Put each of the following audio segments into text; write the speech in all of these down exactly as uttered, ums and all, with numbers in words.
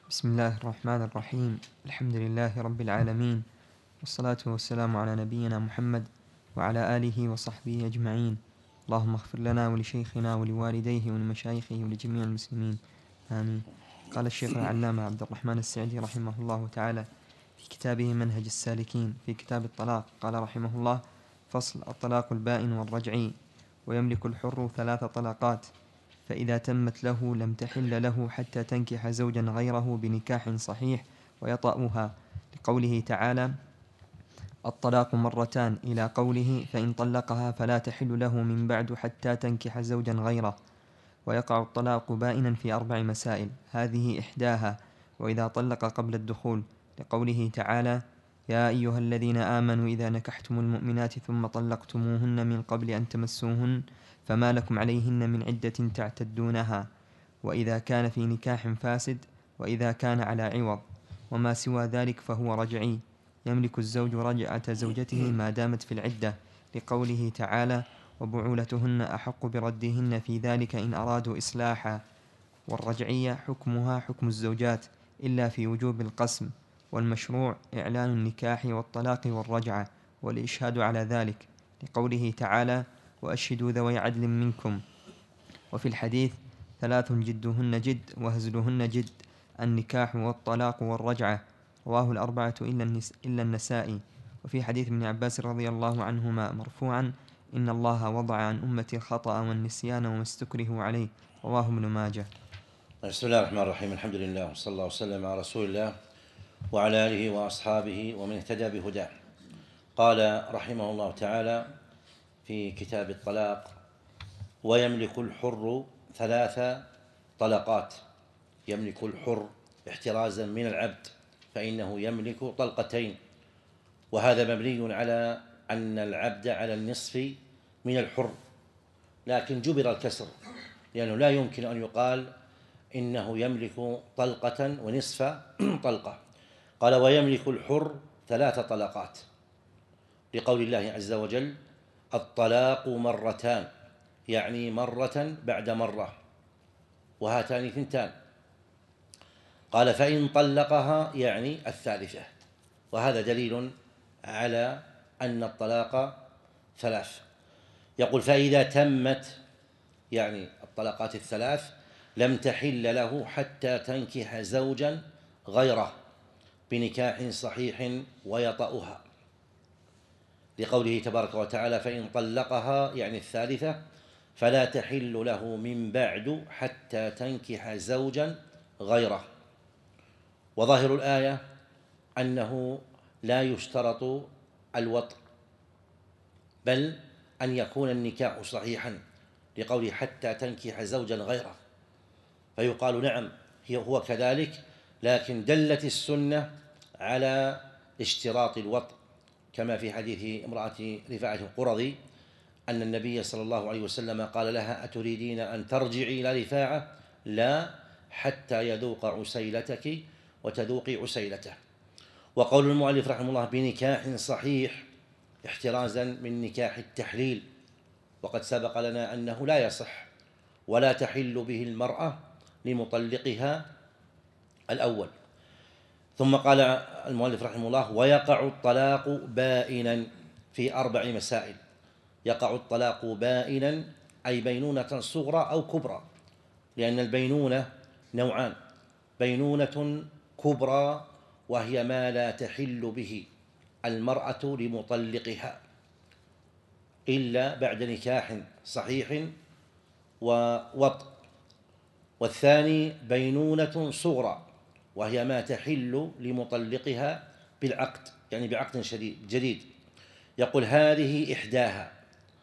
بسم الله الرحمن الرحيم. الحمد لله رب العالمين، والصلاة والسلام على نبينا محمد وعلى آله وصحبه أجمعين. اللهم اغفر لنا ولشيخنا ولوالديه ولمشايخه ولجميع المسلمين، آمين. قال الشيخ العلامة عبد الرحمن السعدي رحمه الله تعالى في كتابه منهج السالكين في كتاب الطلاق، قال رحمه الله: فصل: الطلاق البائن والرجعي. ويملك الحر ثلاث طلقات، فإذا تمت له لم تحل له حتى تنكح زوجا غيره بنكاح صحيح ويطأها، لقوله تعالى: الطلاق مرتان، إلى قوله: فإن طلقها فلا تحل له من بعد حتى تنكح زوجا غيره. ويقع الطلاق بائنا في أربع مسائل، هذه إحداها: وإذا طلق قبل الدخول، لقوله تعالى: يا أيها الذين آمنوا إذا نكحتم المؤمنات ثم طلقتموهن من قبل أن تمسوهن فما لكم عليهن من عدة تعتدونها. وإذا كان في نكاح فاسد، وإذا كان على عوض، وما سوى ذلك فهو رجعي. يملك الزوج رجعة زوجته ما دامت في العدة، لقوله تعالى: وبعولتهن أحق بردهن في ذلك إن أرادوا إصلاحا. والرجعية حكمها حكم الزوجات إلا في وجوب القسم، والمشروع إعلان النكاح والطلاق والرجعة والإشهاد على ذلك، لقوله تعالى: وأشهدوا ذوي عدل منكم. وفي الحديث: ثلاث جدهن جد وهزلهن جد، النكاح والطلاق والرجعة. رواه الأربعة إلا النسائي. وفي حديث ابن عباس رضي الله عنهما مرفوعا: إن الله وضع عن أمتي الخطأ والنسيان وما استكرهوا عليه. رواه ابن ماجه. بسم الله الرحمن الرحيم. الحمد لله وصلى الله وسلم على رسول الله وعلى آله وأصحابه ومن اهتدى بهداه. قال رحمه الله تعالى في كتاب الطلاق: ويملك الحر ثلاث طلقات. يملك الحر احترازا من العبد، فإنه يملك طلقتين، وهذا مبني على أن العبد على النصف من الحر، لكن جبر الكسر، لأنه لا يمكن أن يقال إنه يملك طلقة ونصف طلقة. قال: ويملك الحر ثلاث طلقات، لقول الله عز وجل: الطلاق مرتان، يعني مرة بعد مرة، وهاتان اثنتان. قال: فإن طلقها، يعني الثالثة، وهذا دليل على أن الطلاق ثلاث. يقول: فإذا تمت، يعني الطلقات الثلاث، لم تحل له حتى تنكح زوجا غيره بنكاح صحيح ويطأها، لقوله تبارك وتعالى: فإن طلقها، يعني الثالثة، فلا تحل له من بعد حتى تنكح زوجا غيره. وظاهر الآية أنه لا يشترط الوطء، بل أن يكون النكاح صحيحا، لقوله: حتى تنكح زوجا غيره. فيقال: نعم، هو كذلك، لكن دلت السنة على اشتراط الوطء، كما في حديث امرأة رفاعة القرظي أن النبي صلى الله عليه وسلم قال لها: أتريدين أن ترجعي إلى رفاعة؟ لا، حتى يذوق عسيلتك وتذوقي عسيلته. وقول المؤلف رحمه الله: بنكاح صحيح، احترازا من نكاح التحليل، وقد سبق لنا أنه لا يصح ولا تحل به المرأة لمطلقها الأول. ثم قال المؤلف رحمه الله: ويقع الطلاق بائنا في أربع مسائل. يقع الطلاق بائنا أي بينونة صغرى أو كبرى، لأن البينونة نوعان: بينونة كبرى وهي ما لا تحل به المرأة لمطلقها إلا بعد نكاح صحيح ووطء. والثاني بينونة صغرى، وهي ما تحل لمطلقها بالعقد، يعني بعقد شديد جديد. يقول: هذه إحداها،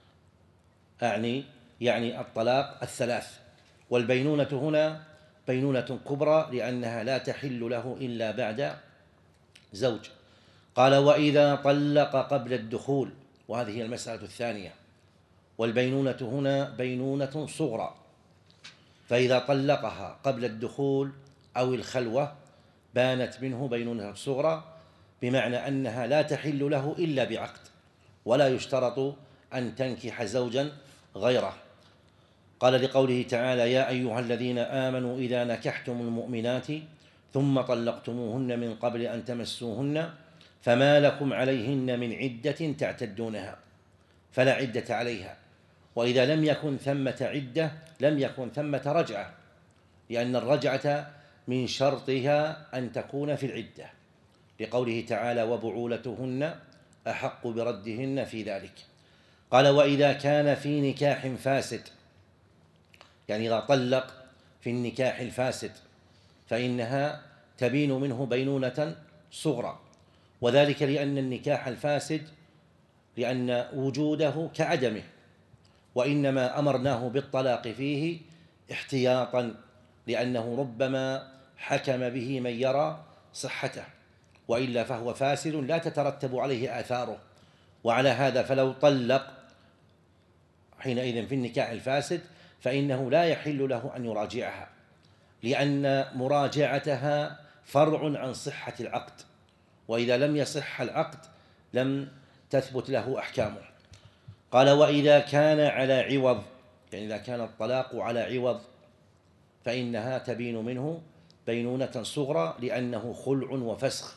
أعني يعني الطلاق الثلاث. والبينونة هنا بينونة كبرى، لأنها لا تحل له إلا بعد زوج. قال: وإذا طلق قبل الدخول، وهذه هي المسألة الثانية. والبينونة هنا بينونة صغرى، فإذا طلقها قبل الدخول أو الخلوة بانت منه بينونة صغرى، بمعنى أنها لا تحل له إلا بعقد، ولا يشترط أن تنكح زوجا غيره. قال لقوله تعالى: يا أيها الذين آمنوا إذا نكحتم المؤمنات ثم طلقتموهن من قبل أن تمسوهن فما لكم عليهن من عدة تعتدونها فلا عدة عليها. وإذا لم يكن ثمة عدة لم يكن ثمة رجعة، لأن الرجعة من شرطها أن تكون في العدة، لقوله تعالى: وبعولتهن أحق بردهن في ذلك. قال: وإذا كان في نكاح فاسد، يعني إذا طلق في النكاح الفاسد فإنها تبين منه بينونة صغرى، وذلك لأن النكاح الفاسد لأن وجوده كعدمه، وإنما أمرناه بالطلاق فيه احتياطا، لأنه ربما حكم به من يرى صحته، وإلا فهو فاسد لا تترتب عليه آثاره. وعلى هذا فلو طلق حينئذ في النكاح الفاسد فإنه لا يحل له أن يراجعها، لأن مراجعتها فرع عن صحة العقد، وإذا لم يصح العقد لم تثبت له أحكامه. قال: وإذا كان على عوض، يعني إذا كان الطلاق على عوض فإنها تبين منه بينونة صغرى، لأنه خلع وفسخ.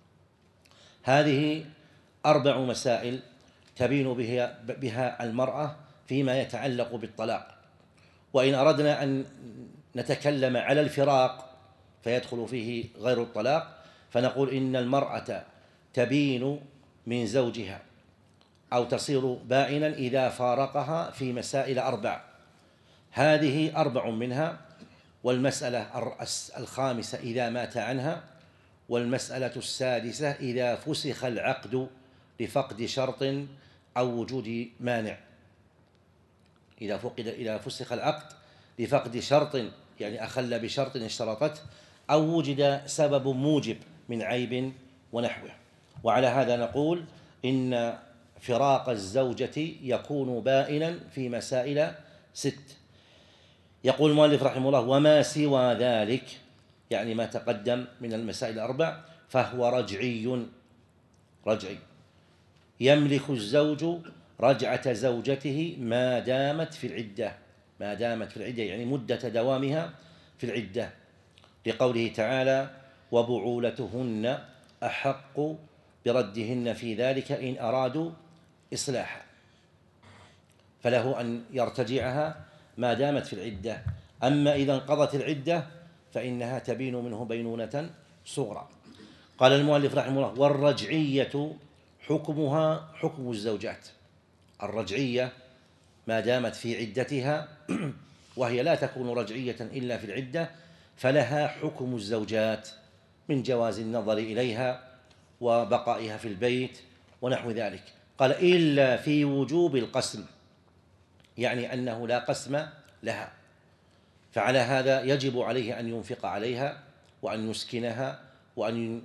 هذه أربع مسائل تبين بها, بها المرأة فيما يتعلق بالطلاق. وإن أردنا أن نتكلم على الفراق فيدخل فيه غير الطلاق، فنقول إن المرأة تبين من زوجها أو تصير بائنا إذا فارقها في مسائل أربع، هذه أربع منها: والمسألة الخامسة إذا مات عنها، والمسألة السادسة إذا فسخ العقد لفقد شرط أو وجود مانع. إذا فقد إذا فسخ العقد لفقد شرط، يعني أخل بشرط اشترطته، أو وجد سبب موجب من عيب ونحوه. وعلى هذا نقول إن فراق الزوجة يكون بائنا في مسائل ست. يقول المؤلف رحمه الله: وما سوى ذلك، يعني ما تقدم من المسائل الأربع، فهو رجعي رجعي يملك الزوج رجعة زوجته ما دامت في العدة، ما دامت في العدة يعني مدة دوامها في العدة، لقوله تعالى: وبعولتهن أحق بردهن في ذلك إن أرادوا إصلاحا، فله أن يرتجعها ما دامت في العدة. أما إذا انقضت العدة فإنها تبين منه بينونة صغرى. قال المؤلف رحمه الله: والرجعية حكمها حكم الزوجات. الرجعية ما دامت في عدتها وهي لا تكون رجعية إلا في العدة، فلها حكم الزوجات من جواز النظر إليها وبقائها في البيت ونحو ذلك. قال: إلا في وجوب القسم، يعني أنه لا قسم لها، فعلى هذا يجب عليه أن ينفق عليها وأن يسكنها وأن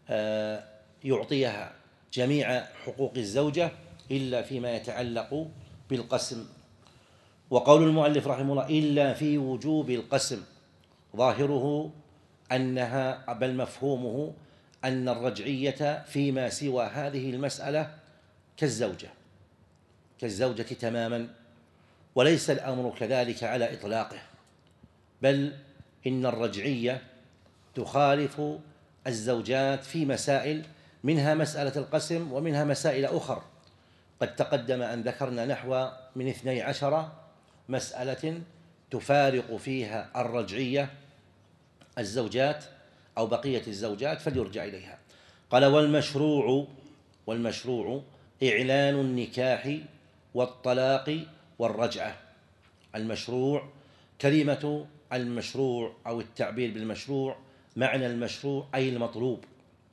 يعطيها جميع حقوق الزوجة إلا فيما يتعلق بالقسم. وقول المؤلف رحمه الله: إلا في وجوب القسم، ظاهره أنها بل مفهومه أن الرجعية فيما سوى هذه المسألة كالزوجة كالزوجة تماما، وليس الأمر كذلك على إطلاقه، بل إن الرجعية تخالف الزوجات في مسائل، منها مسألة القسم ومنها مسائل أخرى قد تقدم أن ذكرنا نحو من اثني عشر مسألة تفارق فيها الرجعية الزوجات أو بقية الزوجات، فليرجع إليها. قال: والمشروع والمشروع إعلان النكاح والطلاق والرجعة. المشروع، كلمة المشروع أو التعبير بالمشروع معنى المشروع أي المطلوب،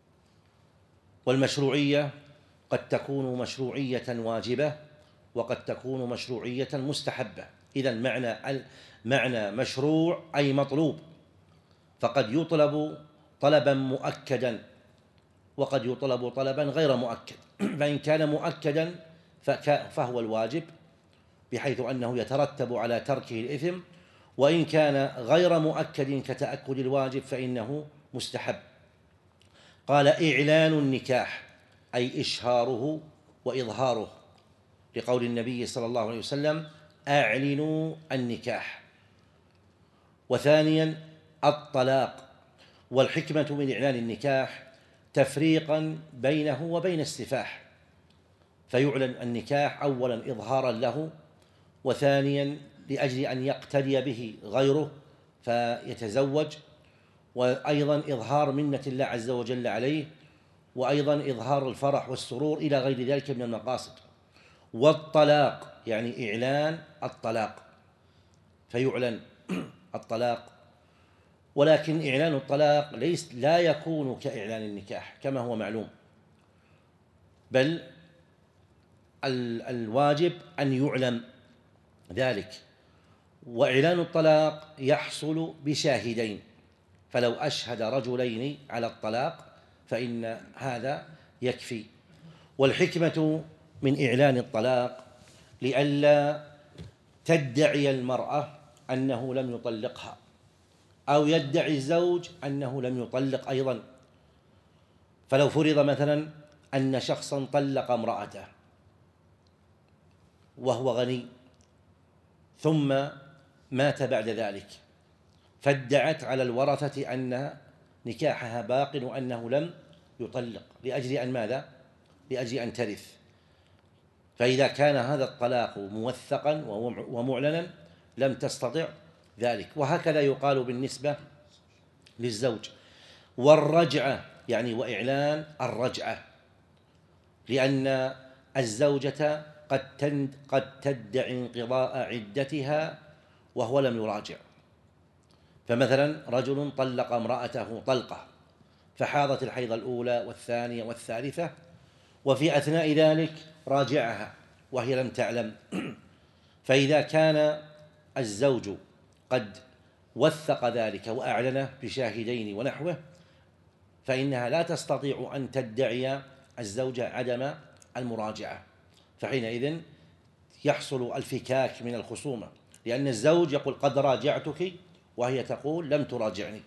والمشروعية قد تكون مشروعية واجبة وقد تكون مشروعية مستحبة. إذن معنى معنى مشروع أي مطلوب، فقد يطلب طلبا مؤكدا وقد يطلب طلبا غير مؤكد، فإن كان مؤكدا فهو الواجب بحيث أنه يترتب على تركه الإثم، وإن كان غير مؤكد كتأكد الواجب فإنه مستحب. قال: إعلان النكاح أي إشهاره وإظهاره، لقول النبي صلى الله عليه وسلم: أعلنوا النكاح. وثانيا الطلاق، والحكمة من إعلان النكاح تفريقا بينه وبين السفاح، فيعلن النكاح أولا إظهارا له، وثانيا لأجل أن يقتدي به غيره فيتزوج، وأيضا إظهار منة الله عز وجل عليه، وأيضا إظهار الفرح والسرور إلى غير ذلك من المقاصد. والطلاق يعني إعلان الطلاق، فيعلن الطلاق، ولكن إعلان الطلاق ليس لا يكون كإعلان النكاح كما هو معلوم، بل الواجب أن يعلم ذلك. وإعلان الطلاق يحصل بشاهدين، فلو أشهد رجلين على الطلاق فإن هذا يكفي. والحكمة من إعلان الطلاق لئلا تدعي المرأة أنه لم يطلقها، أو يدعي الزوج أنه لم يطلق أيضا. فلو فرض مثلا أن شخصا طلق امرأته وهو غني ثم مات بعد ذلك، فادعت على الورثة أن نكاحها باق وأنه لم يطلق، لأجل أن ماذا؟ لأجل أن ترث. فإذا كان هذا الطلاق موثقا ومعلنا لم تستطع ذلك. وهكذا يقال بالنسبة للزوج. والرجعة يعني وإعلان الرجعة، لأن الزوجة قد قد تدعي انقضاء عدتها وهو لم يراجع. فمثلا رجل طلق امرأته طلقة فحاضت الحيض الأولى والثانية والثالثة، وفي أثناء ذلك راجعها وهي لم تعلم، فإذا كان الزوج قد وثق ذلك وأعلنه بشاهدين ونحوه فإنها لا تستطيع أن تدعي الزوجة عدم المراجعة، فحينئذ يحصل الفكاك من الخصومة، لأن الزوج يقول قد راجعتك وهي تقول لم تراجعني.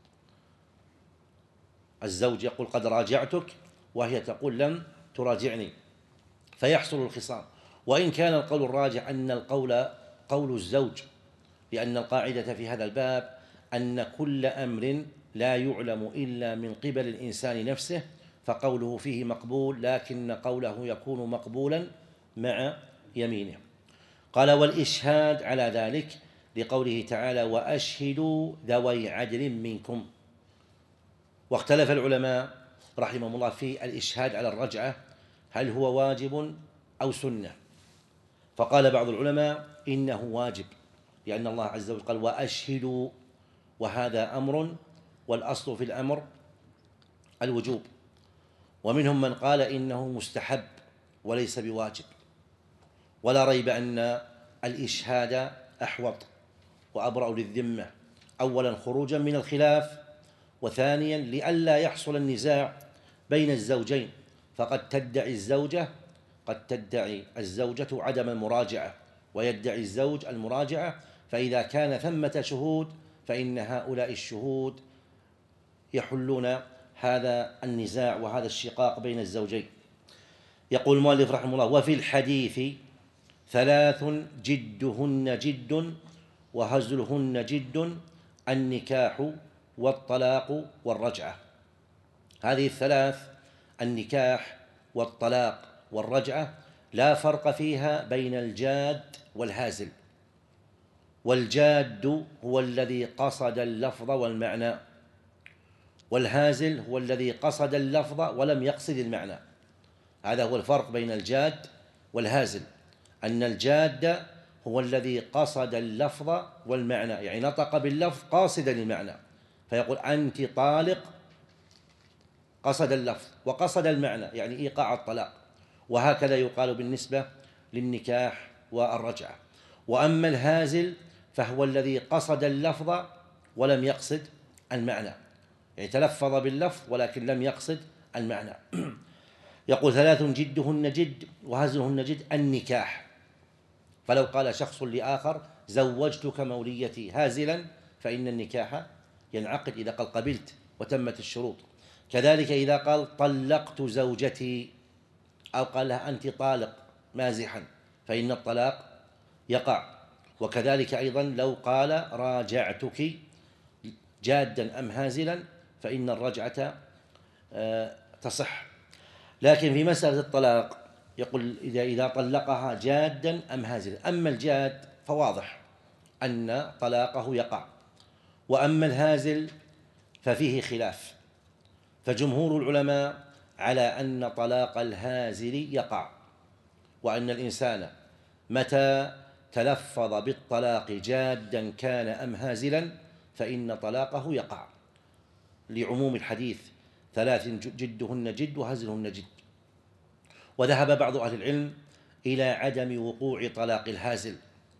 الزوج يقول قد راجعتك وهي تقول لم تراجعني، فيحصل الخصام. وإن كان القول الراجح أن القول قول الزوج، لأن القاعدة في هذا الباب أن كل أمر لا يعلم إلا من قبل الإنسان نفسه فقوله فيه مقبول، لكن قوله يكون مقبولا مع يمينه. قال والإشهاد على ذلك لقوله تعالى وأشهدوا ذوي عدل منكم. واختلف العلماء رحمهم الله في الإشهاد على الرجعة هل هو واجب أو سنة، فقال بعض العلماء إنه واجب، لأن الله عز وجل قال وأشهدوا، وهذا أمر والأصل في الأمر الوجوب. ومنهم من قال إنه مستحب وليس بواجب، ولا ريب أن الإشهاد أحوط وأبرأ للذمة، أولا خروجا من الخلاف، وثانيا لئلا يحصل النزاع بين الزوجين، فقد تدعي الزوجة قد تدعي الزوجة عدم المراجعة ويدعي الزوج المراجعة، فإذا كان ثمة شهود فإن هؤلاء الشهود يحلون هذا النزاع وهذا الشقاق بين الزوجين. يقول المؤلف رحمه الله وفي الحديث ثلاث جدهن جد وهزلهن جد النكاح والطلاق والرجعة. هذه الثلاث النكاح والطلاق والرجعة لا فرق فيها بين الجاد والهازل. والجاد هو الذي قصد اللفظ والمعنى، والهازل هو الذي قصد اللفظ ولم يقصد المعنى. هذا هو الفرق بين الجاد والهازل، أن الجاد هو الذي قصد اللفظ والمعنى، يعني نطق باللفظ قاصدا للمعنى، فيقول أنت طالق، قصد اللفظ وقصد المعنى يعني إيقاع الطلاق. وهكذا يقال بالنسبة للنكاح والرجعة. وأما الهازل فهو الذي قصد اللفظ ولم يقصد المعنى، يعني تلفظ باللفظ ولكن لم يقصد المعنى. يقول ثلاث جدهن جد وهزلهن جد النكاح. فلو قال شخص لآخر زوجتك موليتي هازلا فإن النكاح ينعقد إذا قال قبلت وتمت الشروط. كذلك إذا قال طلقت زوجتي أو قال لها أنت طالق مازحا فإن الطلاق يقع. وكذلك أيضا لو قال راجعتك جادا أم هازلا فإن الرجعة تصح. لكن في مسألة الطلاق يقول إذا إذا طلقها جادا أم هازلا. أما الجاد فواضح أن طلاقه يقع، وأما الهازل ففيه خلاف، فجمهور العلماء على أن طلاق الهازل يقع، وأن الإنسان متى تلفظ بالطلاق جادا كان أم هازلا فإن طلاقه يقع، لعموم الحديث ثلاث جدهن جد وهزلهن جد. وذهب بعض أهل العلم إلى عدم وقوع طلاق الهازل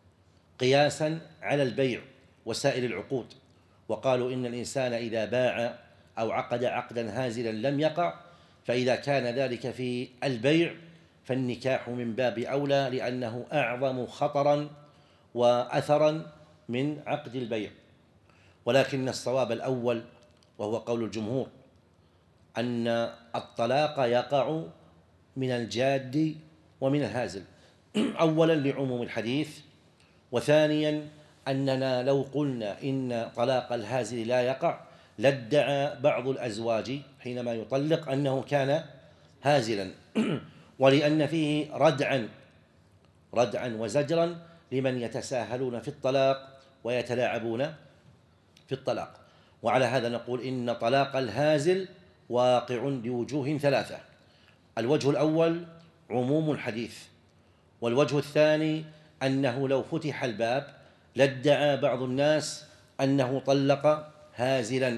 قياسا على البيع وسائر العقود، وقالوا إن الإنسان إذا باع أو عقد عقدا هازلا لم يقع، فإذا كان ذلك في البيع فالنكاح من باب أولى، لأنه أعظم خطرا وأثرا من عقد البيع. ولكن الصواب الأول وهو قول الجمهور أن الطلاق يقع من الجاد ومن الهازل، أولا لعموم الحديث، وثانيا أننا لو قلنا إن طلاق الهازل لا يقع لادعى بعض الأزواج حينما يطلق أنه كان هازلا، ولأن فيه ردعا ردعا وزجرا لمن يتساهلون في الطلاق ويتلاعبون في الطلاق. وعلى هذا نقول إن طلاق الهازل واقع بوجوه ثلاثة: الوجه الأول عموم الحديث، والوجه الثاني أنه لو فتح الباب لادعى بعض الناس أنه طلق هازلا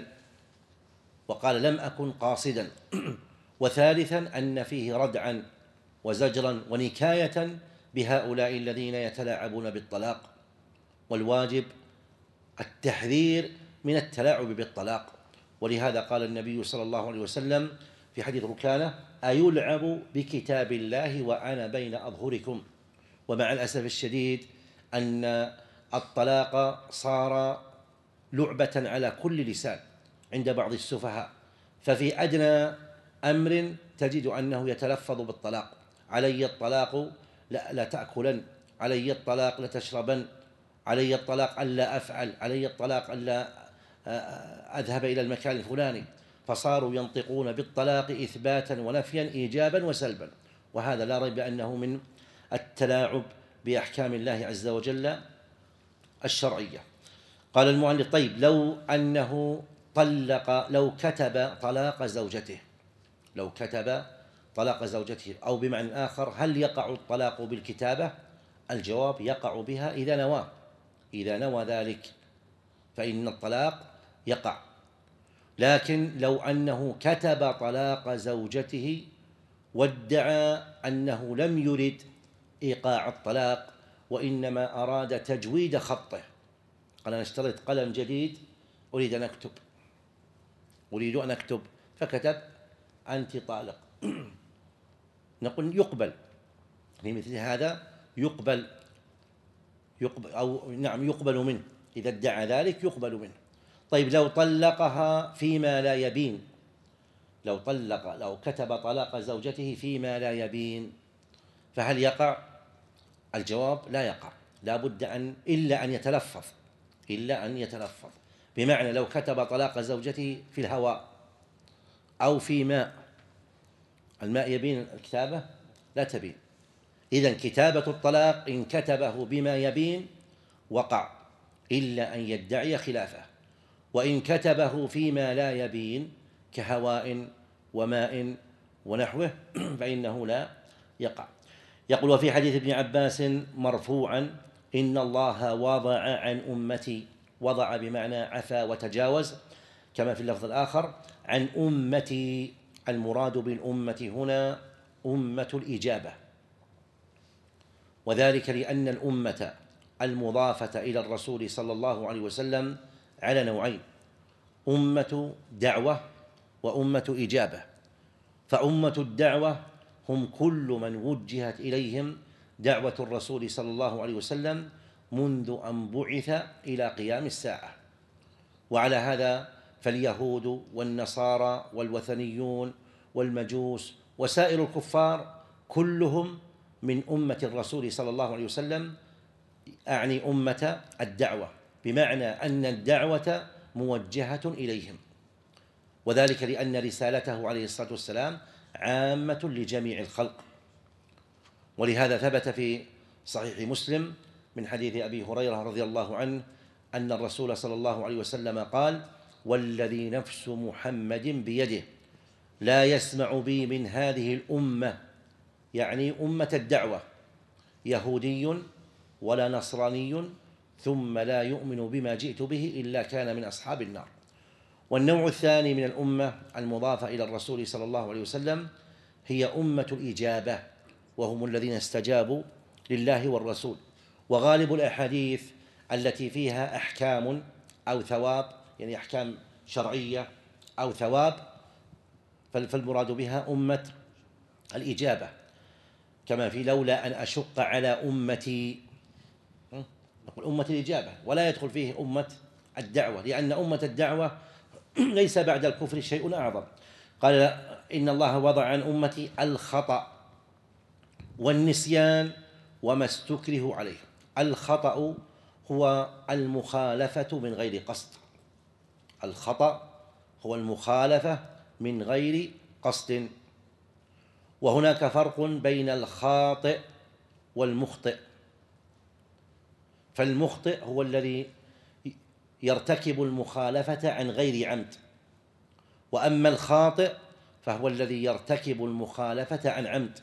وقال لم أكن قاصدا، وثالثا أن فيه ردعا وزجرا ونكاية بهؤلاء الذين يتلاعبون بالطلاق، والواجب التحذير من التلاعب بالطلاق. ولهذا قال النبي صلى الله عليه وسلم في حديث ركانة: أيلعب بكتاب الله وأنا بين أظهركم. ومع الأسف الشديد أن الطلاق صار لعبة على كل لسان عند بعض السفهاء، ففي أدنى أمر تجد أنه يتلفظ بالطلاق: علي الطلاق لا, لا تأكلن، علي الطلاق لا تشربن، علي الطلاق ألا أفعل، علي الطلاق ألا أذهب إلى المكان الفلاني. فصاروا ينطقون بالطلاق إثباتا ونفيا، إيجابا وسلبا، وهذا لا ريب أنه من التلاعب بأحكام الله عز وجل الشرعية. قال المؤلف: طيب لو أنه طلق لو كتب طلاق زوجته لو كتب طلاق زوجته أو بمعنى آخر، هل يقع الطلاق بالكتابة؟ الجواب: يقع بها إذا نوى إذا نوى ذلك فإن الطلاق يقع. لكن لو أنه كتب طلاق زوجته وادعى أنه لم يرد إيقاع الطلاق وإنما أراد تجويد خطه، قال أنا اشتريت قلم جديد أريد أن أكتب أريد أن أكتب فكتب أنت طالق، نقول يقبل في مثل هذا، يقبل يقبل أو نعم يقبل منه إذا ادعى ذلك، يقبل منه. طيب لو طلقها فيما لا يبين لو طلق لو كتب طلاق زوجته فيما لا يبين فهل يقع؟ الجواب: لا يقع، لا بد أن إلا أن يتلفظ إلا أن يتلفظ بمعنى لو كتب طلاق زوجته في الهواء أو في ماء، الماء يبين الكتابة؟ لا تبين. إذن كتابة الطلاق إن كتبه بما يبين وقع إلا أن يدعي خلافه، وإن كتبه فيما لا يبين كهواء وماء ونحوه فإنه لا يقع. يقول: وفي حديث ابن عباس مرفوعا: إن الله وضع عن أمتي، وضع بمعنى عفا وتجاوز، كما في اللفظ الآخر عن أمتي، المراد بالأمة هنا أمة الإجابة، وذلك لأن الأمة المضافة إلى الرسول صلى الله عليه وسلم على نوعين: أمة دعوة وأمة إجابة. فأمة الدعوة هم كل من وجهت إليهم دعوة الرسول صلى الله عليه وسلم منذ أن بعث إلى قيام الساعة. وعلى هذا فاليهود والنصارى والوثنيون والمجوس وسائر الكفار كلهم من أمة الرسول صلى الله عليه وسلم، أعني أمة الدعوة، بمعنى أن الدعوة موجهة إليهم. وذلك لأن رسالته عليه الصلاة والسلام عامة لجميع الخلق. ولهذا ثبت في صحيح مسلم من حديث أبي هريرة رضي الله عنه أن الرسول صلى الله عليه وسلم قال: والذي نفس محمد بيده لا يسمع بي من هذه الأمة، يعني أمة الدعوة، يهودي ولا نصراني ثم لا يؤمن بما جئت به إلا كان من أصحاب النار. والنوع الثاني من الأمة المضافة إلى الرسول صلى الله عليه وسلم هي أمة الإجابة، وهم الذين استجابوا لله والرسول. وغالب الأحاديث التي فيها أحكام أو ثواب، يعني أحكام شرعية أو ثواب، فالمراد بها أمة الإجابة، كما في لولا أن أشق على أمتي، نقول أمة الإجابة، ولا يدخل فيه أمة الدعوة، لأن أمة الدعوة ليس بعد الكفر شيء أعظم. قال: إن الله وضع عن أمتي الخطأ والنسيان وما استكره عليه. الخطأ هو المخالفة من غير قصد، الخطأ هو المخالفة من غير قصد. وهناك فرق بين الخاطئ والمخطئ، فالمخطئ هو الذي يرتكب المخالفة عن غير عمد، وأما الخاطئ فهو الذي يرتكب المخالفة عن عمد.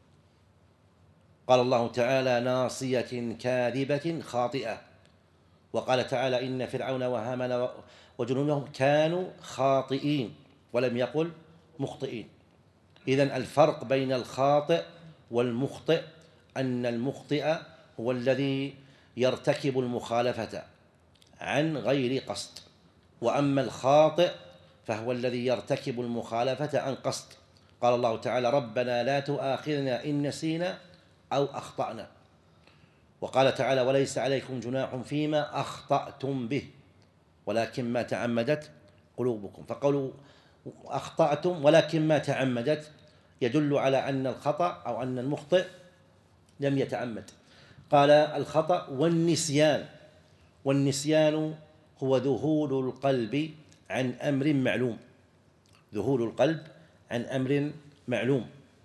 قال الله تعالى: ناصية كاذبة خاطئة. وقال تعالى: إن فرعون وهامان وجنودهم كانوا خاطئين، ولم يقل مخطئين. إذن الفرق بين الخاطئ والمخطئ أن المخطئ هو الذي يرتكب المخالفة عن غير قصد، وأما الخاطئ فهو الذي يرتكب المخالفة عن قصد. قال الله تعالى: ربنا لا تؤاخذنا إن نسينا أو أخطأنا. وقال تعالى: وليس عليكم جناح فيما أخطأتم به ولكن ما تعمدت قلوبكم. فقولوا أخطأتم ولكن ما تعمدت يدل على أن الخطأ أو أن المخطئ لم يتعمد. قال: الخطأ والنسيان. والنسيان هو ذهول القلب عن أمر معلوم، ذهول القلب عن أمر معلوم.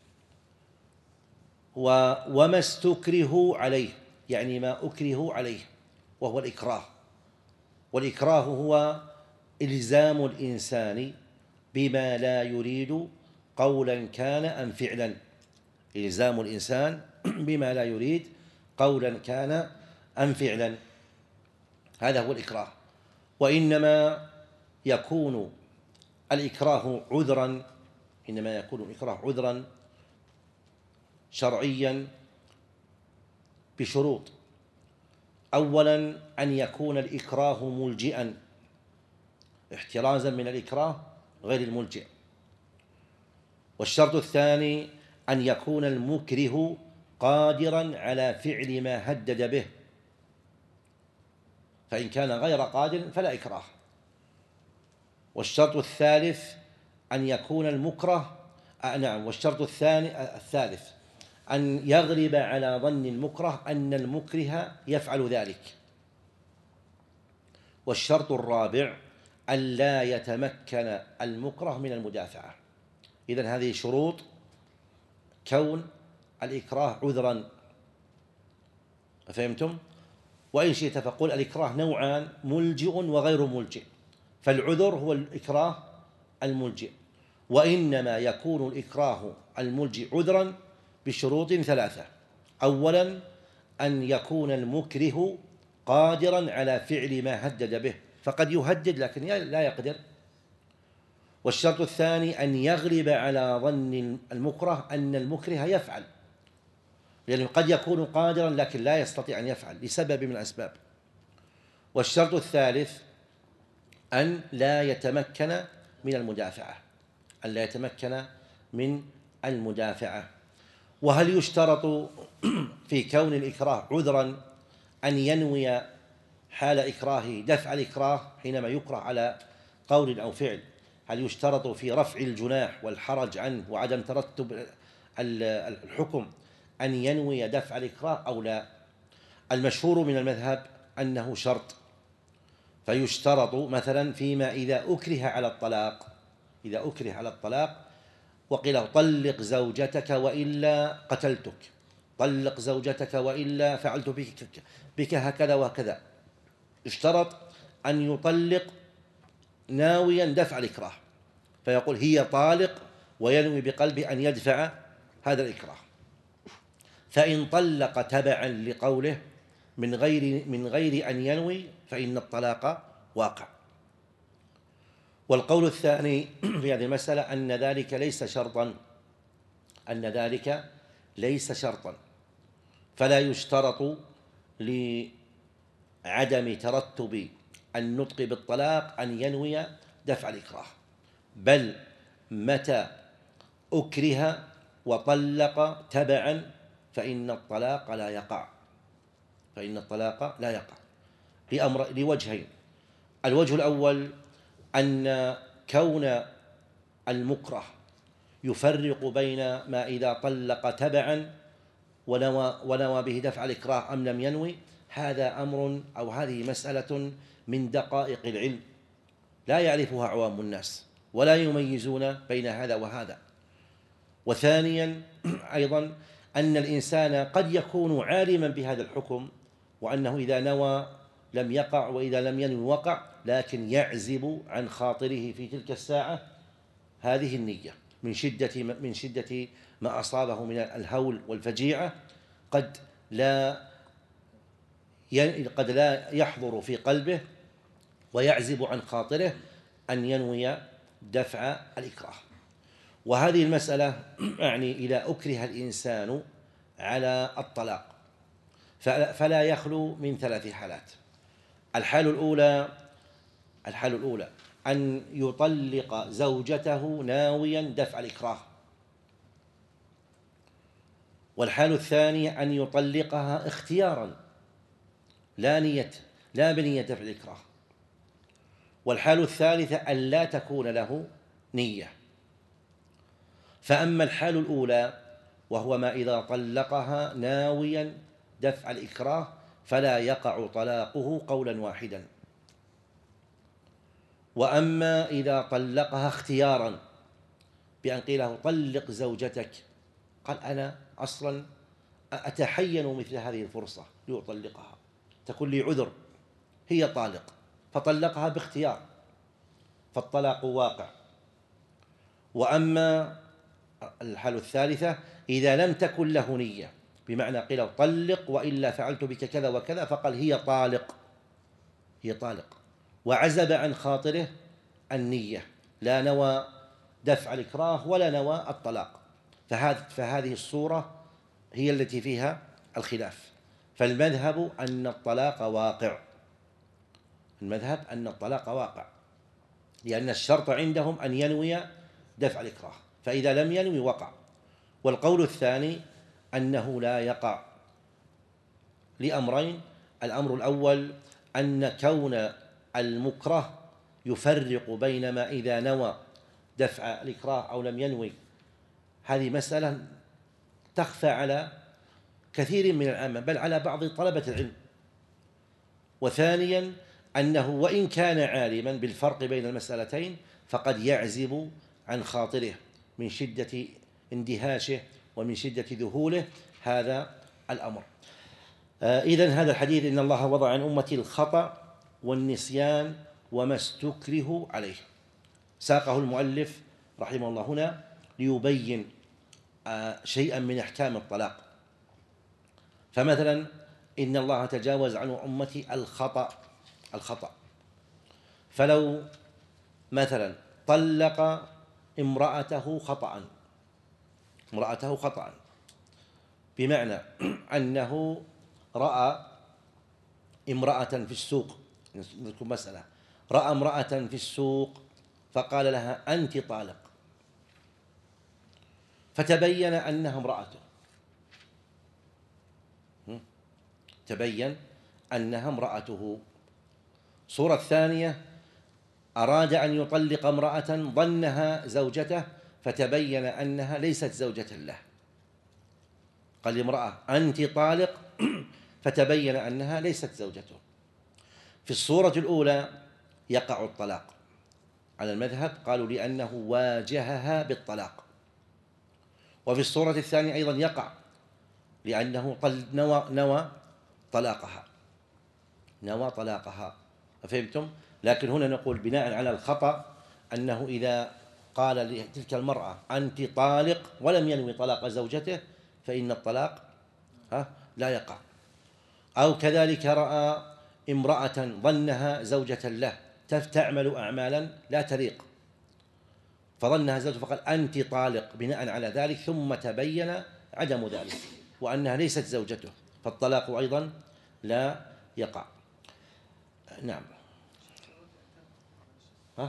وما استكره عليه، يعني ما أكره عليه، وهو الإكراه. والإكراه هو إلزام الإنسان بما لا يريد قولا كان أم فعلا، إلزام الإنسان بما لا يريد قولا كان أم فعلا، هذا هو الإكراه. وإنما يكون الإكراه عذرا، إنما يكون الإكراه عذرا شرعيا بشروط. أولا أن يكون الإكراه ملجئا، احترازا من الإكراه غير الملجئ. والشرط الثاني أن يكون المكره قادرا على فعل ما هدد به، فإن كان غير قادر فلا إكراه. والشرط الثالث أن يكون المكره آه نعم والشرط الثاني الثالث أن يغلب على ظن المكره أن المكره يفعل ذلك. والشرط الرابع أن لا يتمكن المكره من المدافعة. إذن هذه شروط كون الإكراه عذرا، فهمتم؟ وإن شئت فقل الإكراه نوعان: ملجئ وغير ملجئ. فالعذر هو الإكراه الملجئ، وإنما يكون الإكراه الملجئ عذرا بشروط ثلاثة. أولا أن يكون المكره قادرا على فعل ما هدد به، فقد يهدد لكن لا يقدر. والشرط الثاني أن يغلب على ظن المكره أن المكره يفعل، لأنه قد يكون قادرا لكن لا يستطيع أن يفعل لسبب من الأسباب. والشرط الثالث أن لا يتمكن من المدافعة، أن لا يتمكن من المدافعة. وهل يشترط في كون الإكراه عذرا أن ينوي حال إكراهه دفع الإكراه حينما يكره على قول أو فعل؟ هل يشترط في رفع الجناح والحرج عنه وعدم ترتب الحكم أن ينوي دفع الإكراه أو لا؟ المشهور من المذهب أنه شرط، فيشترط مثلا فيما إذا أكره على الطلاق، إذا أكره على الطلاق وقيل طلق زوجتك وإلا قتلتك، طلق زوجتك وإلا فعلت بك, بك هكذا وهكذا، اشترط أن يطلق ناويا دفع الإكراه، فيقول هي طالق وينوي بقلبه أن يدفع هذا الإكراه. فإن طلق تبعا لقوله من غير من غير أن ينوي فإن الطلاق واقع. والقول الثاني في هذه المسألة أن ذلك ليس شرطا أن ذلك ليس شرطا فلا يشترط لعدم ترتب النطق بالطلاق أن ينوي دفع الإكراه، بل متى أكره وطلق تبعا فإن الطلاق لا يقع فإن الطلاق لا يقع لأمر لوجهين. الوجه الأول أن كون المكره يفرق بين ما إذا طلق تبعا ونوى, ونوى به دفع الإكراه أم لم ينوي، هذا أمر أو هذه مسألة من دقائق العلم لا يعرفها عوام الناس ولا يميزون بين هذا وهذا. وثانيا أيضا أن الإنسان قد يكون عالما بهذا الحكم وأنه إذا نوى لم يقع وإذا لم ينوي وقع، لكن يعزب عن خاطره في تلك الساعة هذه النية من شدة من شدة ما أصابه من الهول والفجيعة، قد لا قد لا يحضر في قلبه ويعزب عن خاطره أن ينوي دفع الإكراه. وهذه المسألة يعني إذا أكره الإنسان على الطلاق فلا يخلو من ثلاث حالات. الحال الأولى الحال الأولى أن يطلق زوجته ناويا دفع الإكراه، والحال الثانية أن يطلقها اختيارا لا نية لا بنية دفع الإكراه، والحال الثالثة أن لا تكون له نية. فأما الحال الأولى وهو ما إذا طلقها ناويا دفع الإكراه فلا يقع طلاقه قولا واحدا. وأما إذا طلقها اختيارا بأن قيل له طلق زوجتك، قال أنا أصلا أتحين مثل هذه الفرصة لأطلقها، تكون لي عذر، هي طالق، فطلقها باختيار فالطلاق واقع. وأما الحالة الثالثة إذا لم تكن له نية، بمعنى قيل طلق وإلا فعلت بك كذا وكذا، فقال هي طالق هي طالق وعزب عن خاطره النية، لا نوى دفع الإكراه ولا نوى الطلاق، فهذه الصورة هي التي فيها الخلاف. فالمذهب أن الطلاق واقع المذهب أن الطلاق واقع لأن الشرط عندهم أن ينوي دفع الإكراه، فإذا لم ينوي وقع. والقول الثاني أنه لا يقع لأمرين: الأمر الأول أن كون المكره يفرق بين ما إذا نوى دفع الإكراه أو لم ينوي، هذه مسألة تخفى على كثير من العامة بل على بعض طلبة العلم. وثانيا أنه وإن كان عالما بالفرق بين المسألتين فقد يعزب عن خاطره من شدة اندهاشه ومن شدة ذهوله هذا الأمر. آه إذن هذا الحديث إن الله وضع عن أمتي الخطأ والنسيان وما استكره عليه، ساقه المؤلف رحمه الله هنا ليبين آه شيئا من أحكام الطلاق. فمثلا إن الله تجاوز عن أمتي الخطأ الخطأ فلو مثلا طلق امرأته خطأ امرأته خطأ بمعنى أنه رأى امرأة في السوق، نذكر مسألة، رأى امرأة في السوق فقال لها أنت طالق، فتبين أنها امرأته تبين أنها امرأته. صورة ثانية: أراد أن يطلق امرأة ظنها زوجته فتبين أنها ليست زوجة له، قال لامرأة أنت طالق فتبين أنها ليست زوجته. في الصورة الأولى يقع الطلاق، على المذهب قالوا لأنه واجهها بالطلاق. وفي الصورة الثانية أيضا يقع لأنه نوى, نوى طلاقها نوى طلاقها فهمتم؟ لكن هنا نقول بناء على الخطأ أنه إذا قال لتلك المرأة أنت طالق ولم ينوي طلاق زوجته فإن الطلاق لا يقع. أو كذلك رأى امرأة ظنها زوجة له تعمل أعمالا لا تليق فظنها زوجته فقال أنت طالق بناء على ذلك، ثم تبين عدم ذلك وأنها ليست زوجته، فالطلاق أيضا لا يقع. نعم. ها؟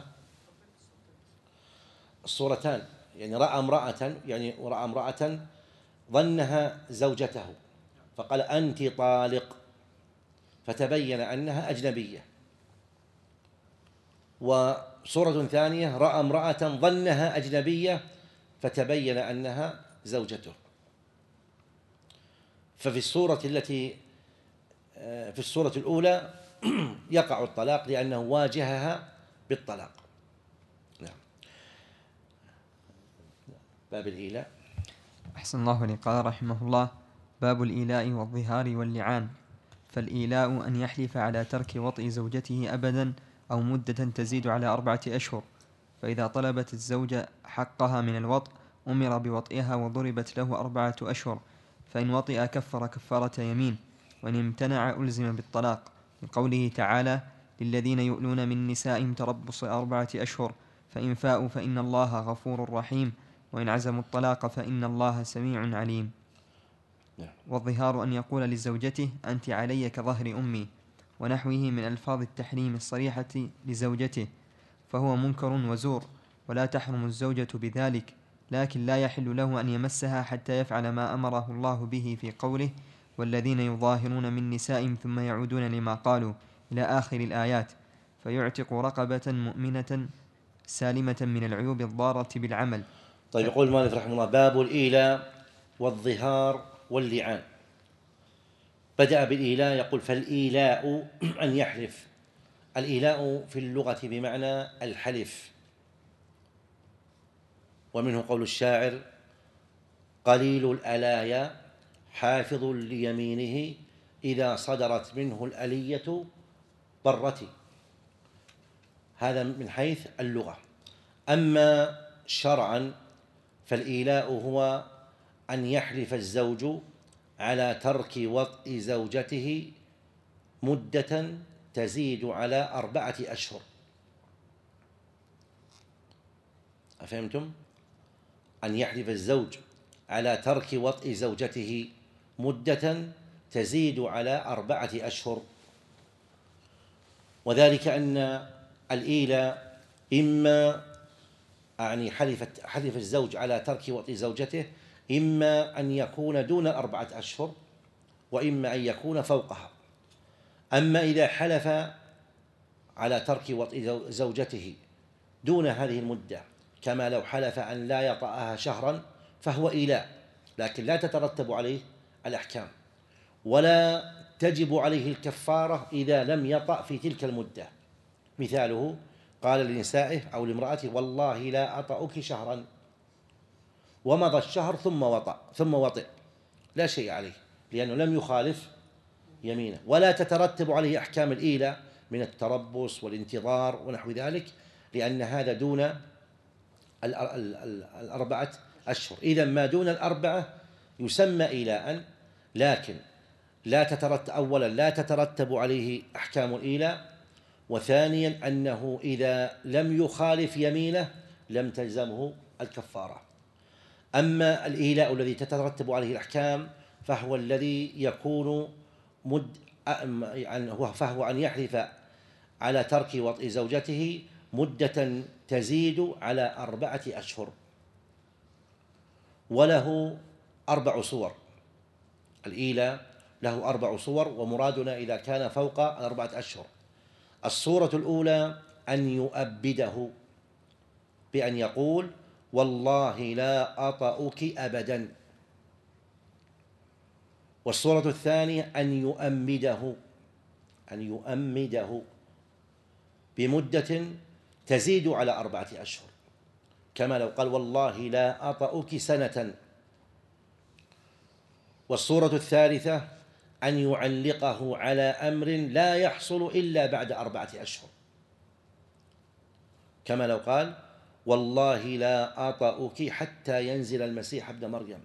الصورتان يعني رأى امرأة يعني رأى امرأة ظنها زوجته فقال أنت طالق فتبين أنها أجنبية. وصورة ثانية رأى امرأة ظنها أجنبية فتبين أنها زوجته. ففي الصورة التي في الصورة الأولى يقع الطلاق لأنه واجهها بالطلاق. نعم. باب الإيلاء. أحسن الله إليك. قال رحمه الله: باب الإيلاء والظهار واللعان. فالإيلاء أن يحلف على ترك وطئ زوجته أبدا أو مدة تزيد على أربعة أشهر، فإذا طلبت الزوجة حقها من الوطء أمر بوطئها وضربت له أربعة أشهر، فإن وطئ كفر كفارة يمين، وإن امتنع ألزم بالطلاق، لقوله تعالى: للذين يؤلون من نسائهم تربص أربعة أشهر فإن فاءوا فإن الله غفور رحيم، وإن عزموا الطلاق فإن الله سميع عليم. والظهار أن يقول لزوجته: أنت علي كظهر أمي، ونحوه من ألفاظ التحريم الصريحة لزوجته، فهو منكر وزور، ولا تحرم الزوجة بذلك، لكن لا يحل له أن يمسها حتى يفعل ما أمره الله به في قوله: والذين يظاهرون من نسائهم ثم يعودون لما قالوا إلى آخر الآيات، فيعتق رقبة مؤمنة سالمة من العيوب الضارة بالعمل. طيب، يقول المؤلف رحمه الله: باب الإيلاء والظهار واللعان. بدأ بالإيلاء، يقول: فالإيلاء أن يحلف. الإيلاء في اللغة بمعنى الحلف، ومنه قول الشاعر: قليل الألايا حافظ ليمينه إذا صدرت منه الألية برتي. هذا من حيث اللغة. أما شرعا فالإيلاء هو أن يحلف الزوج على ترك وطئ زوجته مدة تزيد على أربعة أشهر. أفهمتم؟ أن يحلف الزوج على ترك وطئ زوجته مدة تزيد على أربعة أشهر، وذلك أن الإيلاء إما يعني حلف حلف الزوج على ترك وطئ زوجته إما أن يكون دون أربعة أشهر وإما أن يكون فوقها. أما إذا حلف على ترك وطئ زوجته دون هذه المدة، كما لو حلف أن لا يطأها شهرا، فهو إيلاء، لكن لا تترتب عليه الأحكام ولا تجب عليه الكفارة إذا لم يطأ في تلك المدة. مثاله: قال لنسائه أو لامرأته: والله لا أطأك شهرا، ومضى الشهر ثم وطأ ثم وطئ، لا شيء عليه لأنه لم يخالف يمينه، ولا تترتب عليه أحكام الإيلاء من التربص والانتظار ونحو ذلك، لأن هذا دون الأربعة أشهر. إذا ما دون الأربعة يسمى إيلاء، لكن لا تترتب أولا لا تترتب عليه أحكام الإيلاء، وثانيا أنه إذا لم يخالف يمينه لم تلزمه الكفارة. أما الإيلاء الذي تترتب عليه الأحكام فهو الذي يكون مد فهو أن يحلف على ترك وطئ زوجته مدة تزيد على أربعة أشهر، وله أربع صور. الإيلاء له أربع صور، ومرادنا إذا كان فوق أربعة أشهر. الصورة الأولى أن يؤبده بأن يقول: والله لا أطأك أبدا. والصورة الثانية أن يؤمده أن يؤمده بمدة تزيد على أربعة أشهر، كما لو قال والله لا أطأك سنة. والصورة الثالثة أن يعلقه على أمر لا يحصل إلا بعد أربعة أشهر، كما لو قال والله لا أطأك حتى ينزل المسيح ابن مريم.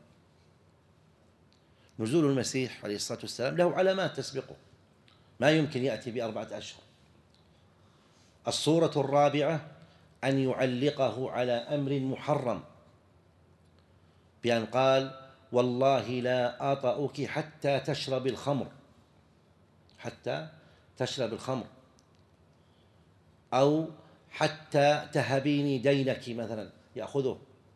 نزول المسيح عليه الصلاة والسلام له علامات تسبقه، ما يمكن يأتي بأربعة أشهر. الصورة الرابعة أن يعلقه على أمر محرم، بأن قال والله لا أطأك حتى تشرب الخمر، حتى تشرب الخمر، أو حتى تهبيني دينك مثلا يأخذه،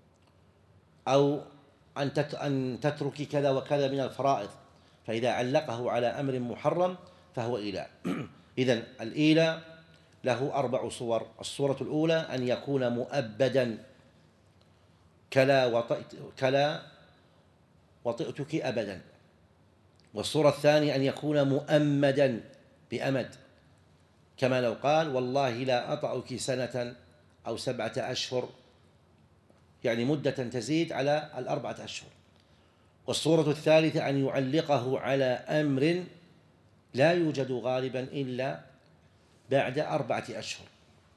أو أن تتركي كذا وكذا من الفرائض. فإذا علقه على أمر محرم فهو إيلاء. إذن الإيلاء له أربع صور. الصورة الأولى أن يكون مؤبدا، كلا وطئت كلا وطئتك أبدا. والصورة الثانية أن يكون مؤمدا بأمد، كما لو قال والله لا أطأك سنة أو سبعة أشهر، يعني مدة تزيد على الأربعة أشهر. والصورة الثالثة أن يعلقه على أمر لا يوجد غالبا إلا بعد أربعة أشهر.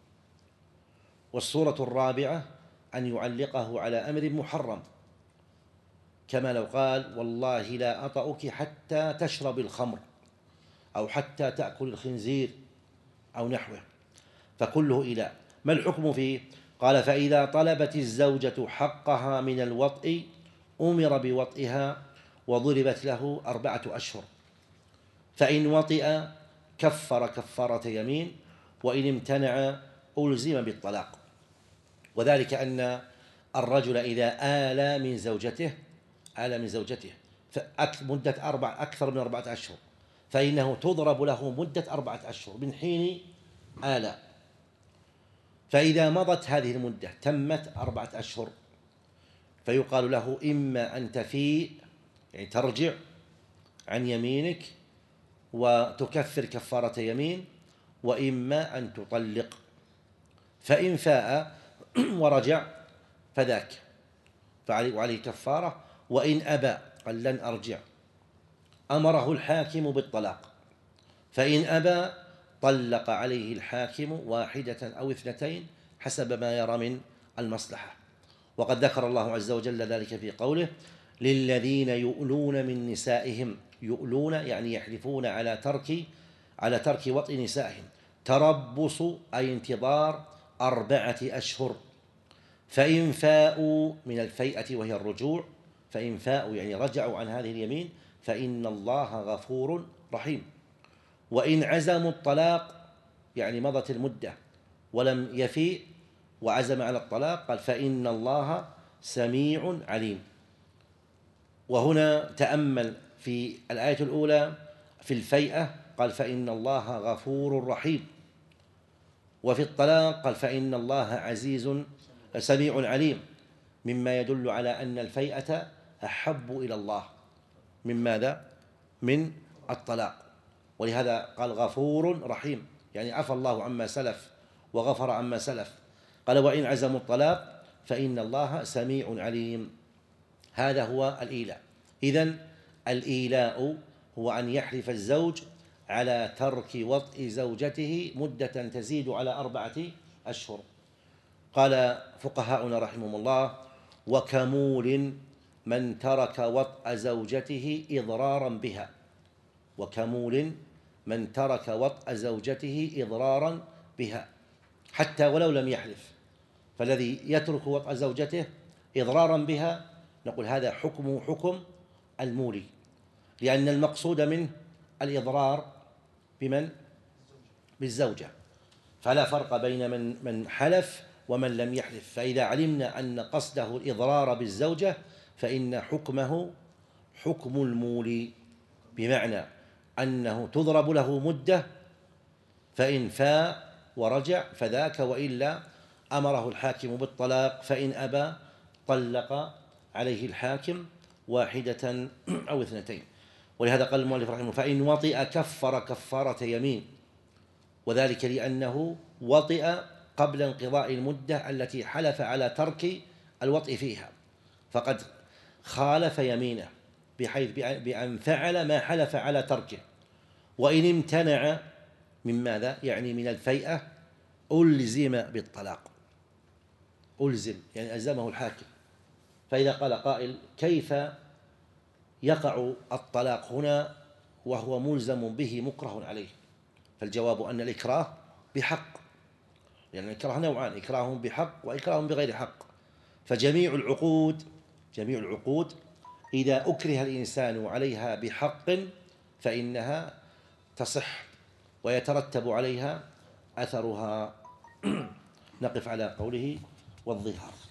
والصورة الرابعة أن يعلقه على أمر محرم، كما لو قال والله لا أطأك حتى تشرب الخمر، أو حتى تأكل الخنزير أو نحوه، فكله إيلاء. ما الحكم فيه؟ قال فإذا طلبت الزوجة حقها من الوطء أمر بوطئها وضربت له أربعة أشهر، فإن وطئ كفر كفارة يمين، وإن امتنع ألزم بالطلاق. وذلك أن الرجل إذا آل من زوجته آل من زوجته مدة أربع أكثر من أربعة أشهر، فإنه تضرب له مدة أربعة أشهر من حين آل. فإذا مضت هذه المدة تمت أربعة أشهر، فيقال له إما أن تفيء، يعني ترجع عن يمينك وتكفر كفارة يمين، وإما أن تطلق. فإن فاء ورجع فذاك وعليه كفارة، وإن أبى قال لن أرجع أمره الحاكم بالطلاق، فإن أبى طلق عليه الحاكم واحدة أو اثنتين حسب ما يرى من المصلحة. وقد ذكر الله عز وجل ذلك في قوله للذين يؤلون من نسائهم، يؤلون يعني يحلفون على ترك على ترك وطئ نسائهم، تربص أي انتظار أربعة أشهر، فإن فاءوا من الفيئة وهي الرجوع، فإن فاءوا يعني رجعوا عن هذه اليمين فإن الله غفور رحيم. وإن عزموا الطلاق يعني مضت المدة ولم يفيء وعزم على الطلاق قال فإن الله سميع عليم. وهنا تأمل في الآية الأولى في الفيئة قال فإن الله غفور رحيم، وفي الطلاق قال فإن الله عزيز سميع عليم، مما يدل على أن الفيئة أحب إلى الله من ماذا؟ من الطلاق. ولهذا قال غفور رحيم، يعني عفى الله عما سلف وغفر عما سلف. قال وإن عزموا الطلاق فإن الله سميع عليم. هذا هو الإيلاء. إذن الإيلاء هو أن يحلف الزوج على ترك وطئ زوجته مدة تزيد على أربعة أشهر. قال فقهاؤنا رحمهم الله وكمول من ترك وطئ زوجته إضرارا بها، وكمول من ترك وطئ زوجته إضرارا بها حتى ولو لم يحلف. فالذي يترك وطئ زوجته إضرارا بها نقول هذا حكمه حكم المولي، لأن المقصود منه الإضرار بمن؟ بالزوجة، فلا فرق بين من من حلف ومن لم يحلف. فإذا علمنا أن قصده الإضرار بالزوجة فإن حكمه حكم المولي، بمعنى أنه تضرب له مدة، فإن فاء ورجع فذاك، وإلا أمره الحاكم بالطلاق، فإن أبى طلق عليه الحاكم واحدة أو اثنتين. ولهذا قال المؤلف رحمه الله فإن وطئ كفر كفارة يمين، وذلك لأنه وطئ قبل انقضاء المدة التي حلف على ترك الوطء فيها، فقد خالف يمينه بحيث بأن فعل ما حلف على تركه. وإن امتنع من ماذا؟ يعني من الفيئة، ألزم بالطلاق، ألزم يعني ألزمه الحاكم. فإذا قال قائل كيف يقع الطلاق هنا وهو ملزم به مكره عليه؟ فالجواب أن الإكراه بحق، لأن يعني الإكراه نوعان: إكراه بحق وإكراه بغير حق. فجميع العقود جميع العقود إذا أكره الإنسان عليها بحق فإنها تصح ويترتب عليها أثرها. نقف على قوله والظهار.